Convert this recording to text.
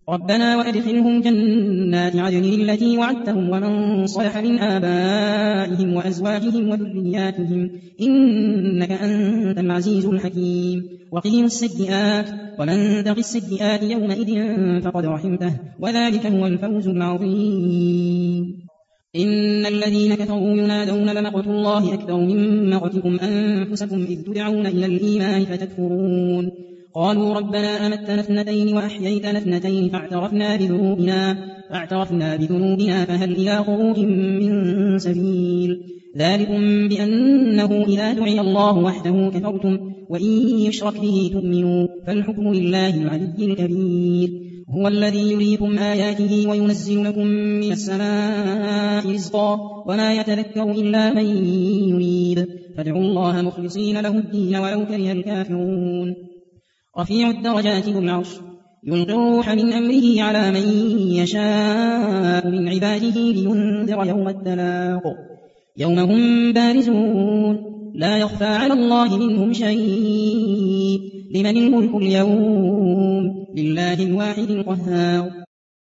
ربنا وأدخلهم جنات عدن التي وعدتهم ومن صلح من آبائهم وأزواجهم وذرياتهم إنك أنت العزيز الحكيم وقهم السيئات ومن تق السيئات يومئذ فقد رحمته وذلك هو الفوز العظيم إن الذين كفروا ينادون لمقت الله أكبر من مقتكم أنفسكم إذ تدعون إلى الإيمان فتكفرون قالوا ربنا أمتنا اثنتين وأحييتنا اثنتين فاعترفنا بذنوبنا فهل إلى خروج من سبيل ذلكم بأنه إذا دعي الله وحده كفرتم وإن يشرك به تؤمنوا فالحكم لله العلي الكبير هو الذي يريكم آياته وينزل لكم من السماء رزقا وما يتذكر إلا من يريد فادعوا الله مخلصين له الدين ولو كره الكافرون رفيع الدرجات ذو العرش يلقي الروح من أمره على من يشاء من عباده لينذر يوم التلاق يوم هم بارزون لا يخفى على الله منهم شيء لمن الملك اليوم لله الواحد القهار